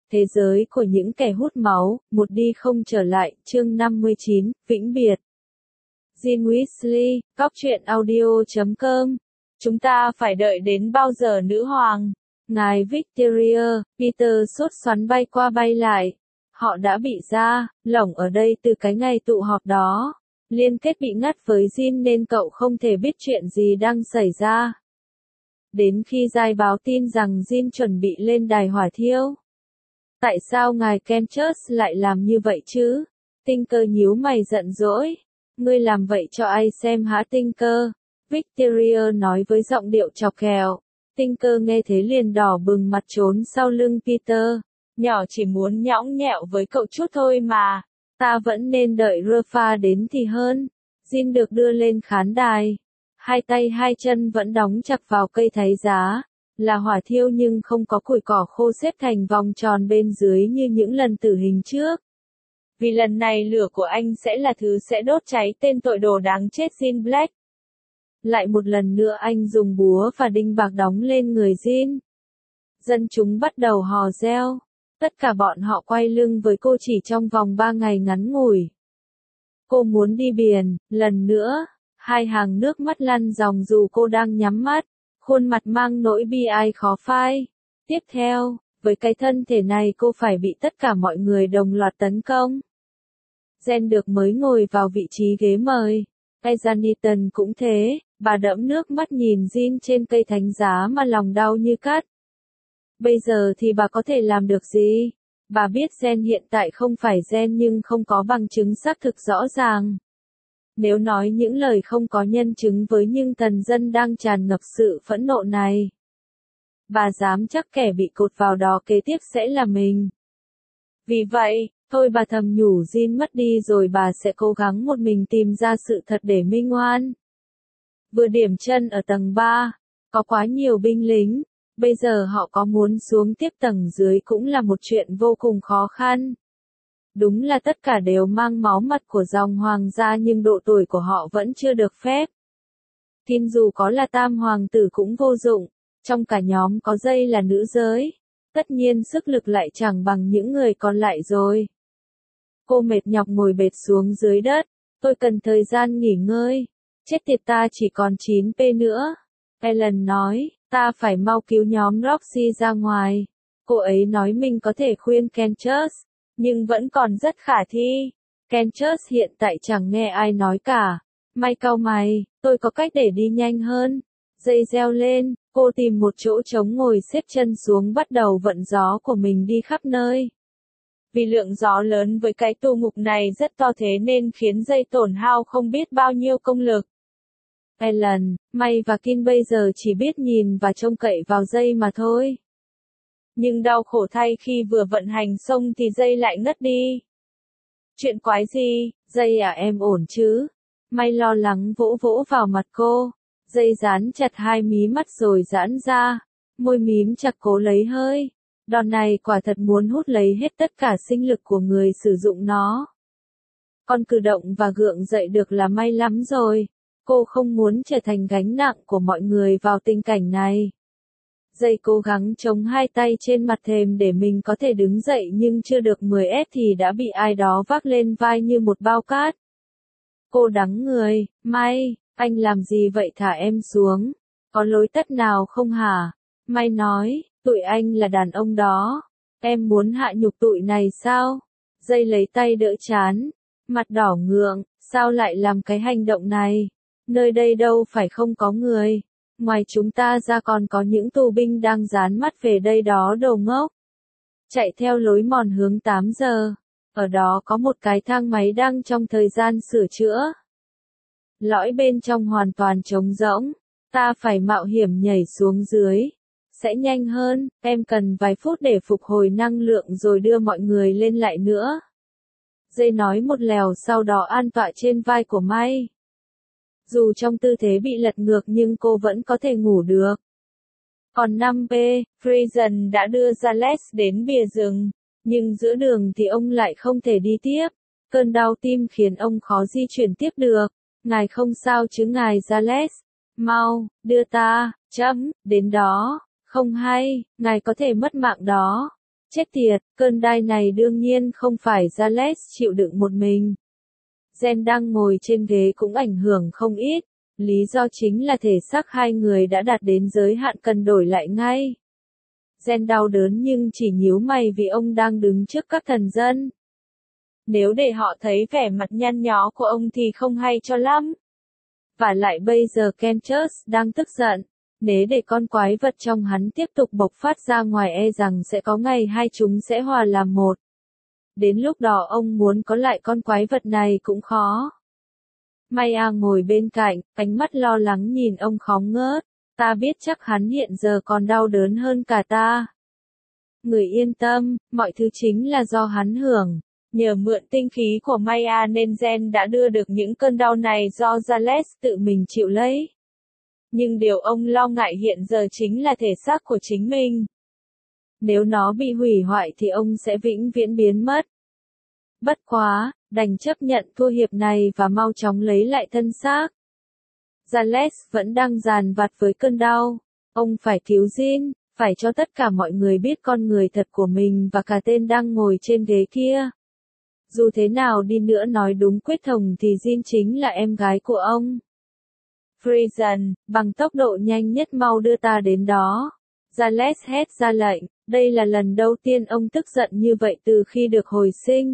Thế giới của những kẻ hút máu, một đi không trở lại, chương 59, vĩnh biệt. Jean Weasley, Cóc truyện audio.com. Chúng ta phải đợi đến bao giờ nữ hoàng? Ngài Victoria, Peter sốt xoắn bay qua bay lại. Họ đã bị ra, lỏng ở đây từ cái ngày tụ họp đó. Liên kết bị ngắt với Jean nên cậu không thể biết chuyện gì đang xảy ra. Đến khi giai báo tin rằng Jean chuẩn bị lên đài hỏa thiêu. Tại sao ngài Kenchus lại làm như vậy chứ? Tinker nhíu mày giận dỗi. Ngươi làm vậy cho ai xem hả Tinker? Victoria nói với giọng điệu chọc ghẹo. Tinker nghe thế liền đỏ bừng mặt trốn sau lưng Peter. Nhỏ chỉ muốn nhõng nhẽo với cậu chút thôi mà. Ta vẫn nên đợi Rafa đến thì hơn. Jean được đưa lên khán đài. Hai tay hai chân vẫn đóng chặt vào cây thái giá. Là hỏa thiêu nhưng không có củi cỏ khô xếp thành vòng tròn bên dưới như những lần tử hình trước. Vì lần này lửa của anh sẽ là thứ sẽ đốt cháy tên tội đồ đáng chết Jean Black. Lại một lần nữa anh dùng búa và đinh bạc đóng lên người Jean. Dân chúng bắt đầu hò reo. Tất cả bọn họ quay lưng với cô chỉ trong vòng 3 ngày ngắn ngủi. Cô muốn đi biển, lần nữa. Hai hàng nước mắt lăn ròng dù cô đang nhắm mắt. Khuôn mặt mang nỗi bi ai khó phai. Tiếp theo, với cái thân thể này cô phải bị tất cả mọi người đồng loạt tấn công. Jen được mới ngồi vào vị trí ghế mời. Ezaniton cũng thế, bà đẫm nước mắt nhìn Jean trên cây thánh giá mà lòng đau như cắt. Bây giờ thì bà có thể làm được gì? Bà biết Jen hiện tại không phải Jen nhưng không có bằng chứng xác thực rõ ràng. Nếu nói những lời không có nhân chứng với những thần dân đang tràn ngập sự phẫn nộ này. Bà dám chắc kẻ bị cột vào đó kế tiếp sẽ là mình. Vì vậy, thôi bà thầm nhủ Jean mất đi rồi bà sẽ cố gắng một mình tìm ra sự thật để minh oan. Vừa điểm chân ở tầng 3, có quá nhiều binh lính, bây giờ họ có muốn xuống tiếp tầng dưới cũng là một chuyện vô cùng khó khăn. Đúng là tất cả đều mang máu mặt của dòng hoàng gia nhưng độ tuổi của họ vẫn chưa được phép. Tin dù có là tam hoàng tử cũng vô dụng, trong cả nhóm có Dây là nữ giới. Tất nhiên sức lực lại chẳng bằng những người còn lại rồi. Cô mệt nhọc ngồi bệt xuống dưới đất, tôi cần thời gian nghỉ ngơi. Chết tiệt ta chỉ còn 9p nữa. Ellen nói, ta phải mau cứu nhóm Roxy ra ngoài. Cô ấy nói mình có thể khuyên Kenchus. Nhưng vẫn còn rất khả thi. Kenchus hiện tại chẳng nghe ai nói cả. May cau mày, tôi có cách để đi nhanh hơn. Dây reo lên, cô tìm một chỗ trống ngồi xếp chân xuống bắt đầu vận gió của mình đi khắp nơi. Vì lượng gió lớn với cái tù mục này rất to thế nên khiến dây tổn hao không biết bao nhiêu công lực. Ellen, May và Kin bây giờ chỉ biết nhìn và trông cậy vào dây mà thôi. Nhưng đau khổ thay khi vừa vận hành xong thì dây lại ngất đi. Chuyện quái gì, dây à em ổn chứ? May lo lắng vỗ vỗ vào mặt cô. Dây dán chặt hai mí mắt rồi giãn ra. Môi mím chặt cố lấy hơi. Đòn này quả thật muốn hút lấy hết tất cả sinh lực của người sử dụng nó. Con cử động và gượng dậy được là may lắm rồi. Cô không muốn trở thành gánh nặng của mọi người vào tình cảnh này. Dây cố gắng chống hai tay trên mặt thềm để mình có thể đứng dậy nhưng chưa được 10 thì đã bị ai đó vác lên vai như một bao cát. Cô đắng người, May, anh làm gì vậy thả em xuống, có lối tắt nào không hả? May nói, tụi anh là đàn ông đó, em muốn hạ nhục tụi này sao? Dây lấy tay đỡ chán, mặt đỏ ngượng, sao lại làm cái hành động này? Nơi đây đâu phải không có người. Ngoài chúng ta ra còn có những tù binh đang dán mắt về đây đó đồ ngốc. Chạy theo lối mòn hướng 8 giờ. Ở đó có một cái thang máy đang trong thời gian sửa chữa. Lõi bên trong hoàn toàn trống rỗng. Ta phải mạo hiểm nhảy xuống dưới. Sẽ nhanh hơn, em cần vài phút để phục hồi năng lượng rồi đưa mọi người lên lại nữa. Dây nói một lèo sau đó an tọa trên vai của May. Dù trong tư thế bị lật ngược nhưng cô vẫn có thể ngủ được. Còn 5p, Friesen đã đưa Giles đến bìa rừng, nhưng giữa đường thì ông lại không thể đi tiếp. Cơn đau tim khiến ông khó di chuyển tiếp được. Ngài không sao chứ ngài Giles? Mau, đưa ta, đến đó. Không hay, ngài có thể mất mạng đó. Chết tiệt, cơn đai này đương nhiên không phải Giles chịu đựng một mình. Jen đang ngồi trên ghế cũng ảnh hưởng không ít, lý do chính là thể xác hai người đã đạt đến giới hạn cần đổi lại ngay. Jen đau đớn nhưng chỉ nhíu mày vì ông đang đứng trước các thần dân. Nếu để họ thấy vẻ mặt nhăn nhó của ông thì không hay cho lắm. Và lại bây giờ Kentus đang tức giận. Nếu để con quái vật trong hắn tiếp tục bộc phát ra ngoài e rằng sẽ có ngày hai chúng sẽ hòa làm một. Đến lúc đó ông muốn có lại con quái vật này cũng khó. Maya ngồi bên cạnh, ánh mắt lo lắng nhìn ông khóng ngớt. Ta biết chắc hắn hiện giờ còn đau đớn hơn cả ta. Người yên tâm, mọi thứ chính là do hắn hưởng. Nhờ mượn tinh khí của Maya nên Jen đã đưa được những cơn đau này do Giles tự mình chịu lấy. Nhưng điều ông lo ngại hiện giờ chính là thể xác của chính mình. Nếu nó bị hủy hoại thì ông sẽ vĩnh viễn biến mất. Bất quá, đành chấp nhận thua hiệp này và mau chóng lấy lại thân xác. Giles vẫn đang dằn vặt với cơn đau. Ông phải cứu Jean, phải cho tất cả mọi người biết con người thật của mình và cả tên đang ngồi trên ghế kia. Dù thế nào đi nữa nói đúng quyết thống thì Jean chính là em gái của ông. Friesen, bằng tốc độ nhanh nhất mau đưa ta đến đó. Giles hét ra lệnh, đây là lần đầu tiên ông tức giận như vậy từ khi được hồi sinh.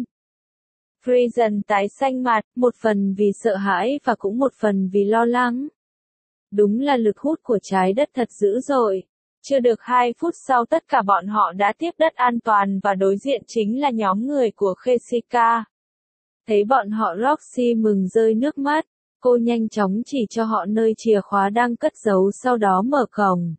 Friesen tái xanh mặt, một phần vì sợ hãi và cũng một phần vì lo lắng. Đúng là lực hút của trái đất thật dữ dội. Chưa được 2 phút sau tất cả bọn họ đã tiếp đất an toàn và đối diện chính là nhóm người của Jessica. Thấy bọn họ Roxy mừng rơi nước mắt, cô nhanh chóng chỉ cho họ nơi chìa khóa đang cất giấu sau đó mở cổng.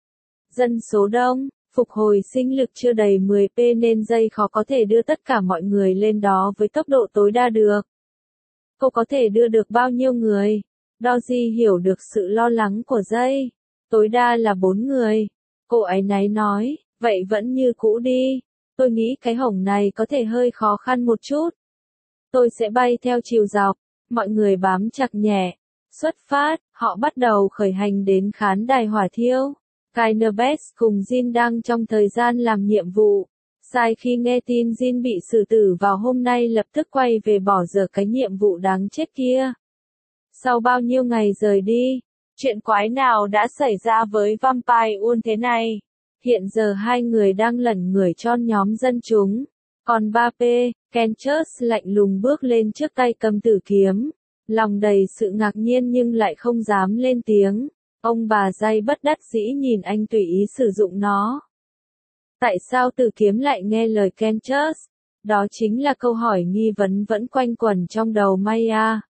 Dân số đông, phục hồi sinh lực chưa đầy 10p nên dây khó có thể đưa tất cả mọi người lên đó với tốc độ tối đa được. Cô có thể đưa được bao nhiêu người? Doji hiểu được sự lo lắng của dây. Tối đa là 4 người. Cô áy náy nói, vậy vẫn như cũ đi. Tôi nghĩ cái hổng này có thể hơi khó khăn một chút. Tôi sẽ bay theo chiều dọc. Mọi người bám chặt nhẹ. Xuất phát, họ bắt đầu khởi hành đến khán đài hỏa thiêu. Kynebest cùng Jean đang trong thời gian làm nhiệm vụ. Sai khi nghe tin Jean bị xử tử vào hôm nay lập tức quay về bỏ dở cái nhiệm vụ đáng chết kia. Sau bao nhiêu ngày rời đi, chuyện quái nào đã xảy ra với Vampire Uôn thế này? Hiện giờ hai người đang lẩn ngửi tròn nhóm dân chúng. Còn 3P, Kentus lạnh lùng bước lên trước tay cầm tử kiếm. Lòng đầy sự ngạc nhiên nhưng lại không dám lên tiếng. Ông bà Dây bất đắc dĩ nhìn anh tùy ý sử dụng nó. Tại sao tử kiếm lại nghe lời Kentus? Đó chính là câu hỏi nghi vấn vẫn quanh quẩn trong đầu Maya.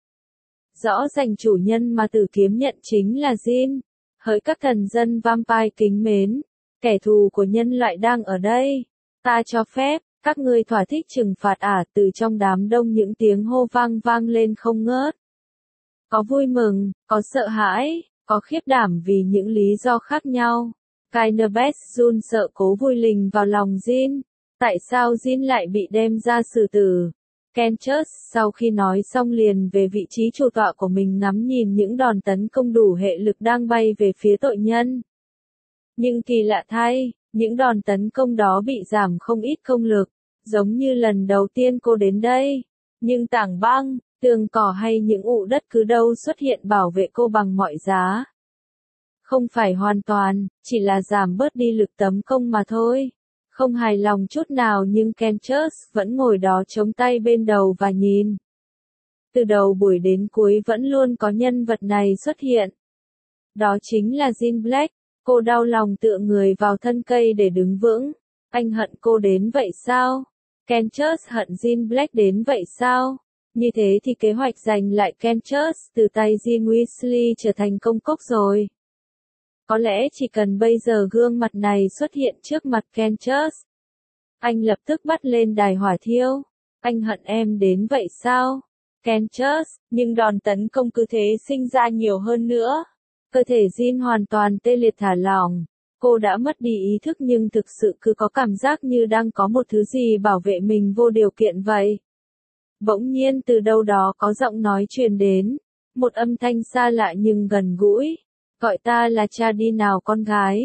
Rõ ràng chủ nhân mà tử kiếm nhận chính là Jean. Hỡi các thần dân vampire kính mến, kẻ thù của nhân loại đang ở đây. Ta cho phép, các ngươi thỏa thích trừng phạt từ trong đám đông những tiếng hô vang vang lên không ngớt. Có vui mừng, có sợ hãi, có khiếp đảm vì những lý do khác nhau. Kynebest run sợ cố vùi lình vào lòng Jean. Tại sao Jean lại bị đem ra xử tử? Kentus sau khi nói xong liền về vị trí chủ tọa của mình ngắm nhìn những đòn tấn công đủ hệ lực đang bay về phía tội nhân. Nhưng kỳ lạ thay, những đòn tấn công đó bị giảm không ít công lực, giống như lần đầu tiên cô đến đây. Nhưng tảng băng, tường cỏ hay những ụ đất cứ đâu xuất hiện bảo vệ cô bằng mọi giá. Không phải hoàn toàn, chỉ là giảm bớt đi lực tấn công mà thôi. Không hài lòng chút nào nhưng Kentus vẫn ngồi đó chống tay bên đầu và nhìn. Từ đầu buổi đến cuối vẫn luôn có nhân vật này xuất hiện. Đó chính là Jean Black. Cô đau lòng tựa người vào thân cây để đứng vững. Anh hận cô đến vậy sao? Kentus hận Jean Black đến vậy sao? Như thế thì kế hoạch giành lại Kentus từ tay Jean Weasley trở thành công cốc rồi. Có lẽ chỉ cần bây giờ gương mặt này xuất hiện trước mặt Kentus. Anh lập tức bắt lên đài hỏa thiêu. Anh hận em đến vậy sao? Kentus, nhưng đòn tấn công cứ thế sinh ra nhiều hơn nữa. Cơ thể Jean hoàn toàn tê liệt thả lỏng. Cô đã mất đi ý thức nhưng thực sự cứ có cảm giác như đang có một thứ gì bảo vệ mình vô điều kiện vậy. Bỗng nhiên từ đâu đó có giọng nói truyền đến. Một âm thanh xa lạ nhưng gần gũi. Gọi ta là cha đi nào con gái.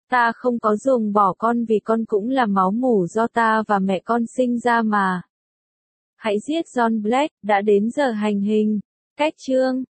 Ta không có ruồng bỏ con vì con cũng là máu mủ do ta và mẹ con sinh ra mà. Hãy giết John Black, đã đến giờ hành hình. Cách chương